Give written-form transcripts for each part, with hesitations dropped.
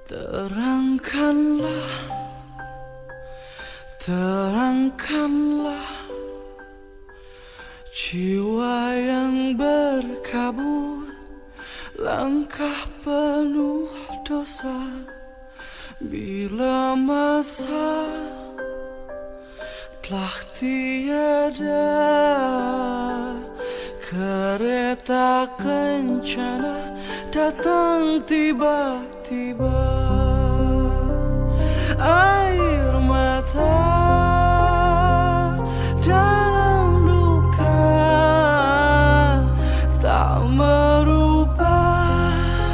Terangkanlah, terangkanlah jiwa yang berkabut, langkah penuh dosa. Bila masa telah tiada, kereta kencana datang tiba-tiba. Air mata dalam duka tak merubah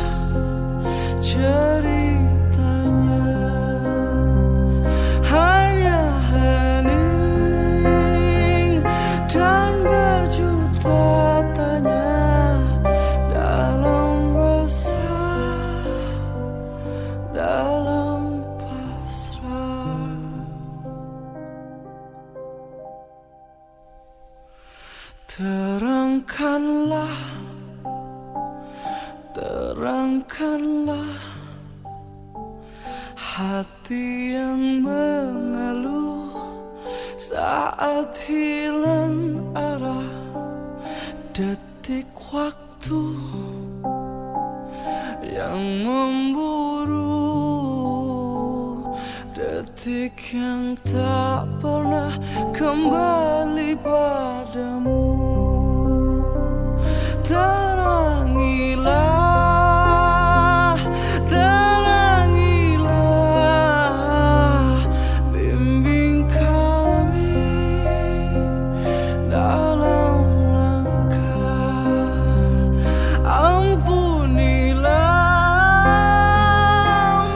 ceritanya. Hanya hening dan berjuta tanya dalam resah, dalam pasrah. Terangkanlah, terangkanlah hati yang mengeluh saat hilang arah. Detik waktu yang memburu, detik yang tak pernah kembali padamu. Terangilah, terangilah, bimbing kami dalam langkah. Ampunilah,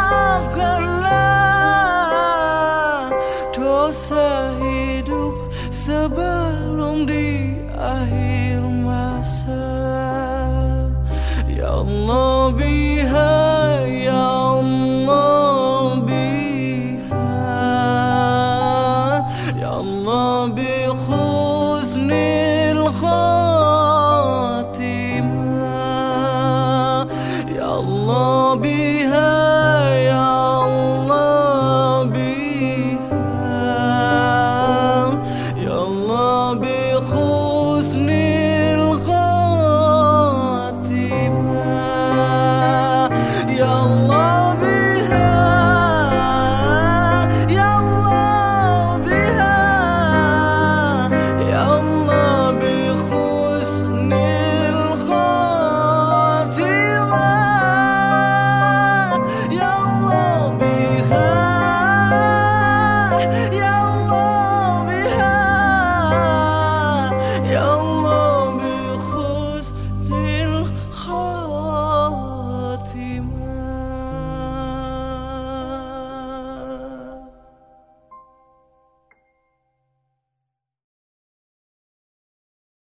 maafkanlah dosa hidup sebelum di akhir masa. Ya Allah biha, ya Allah biha, ya Allah bi khusnil khatimah, ya Allah bi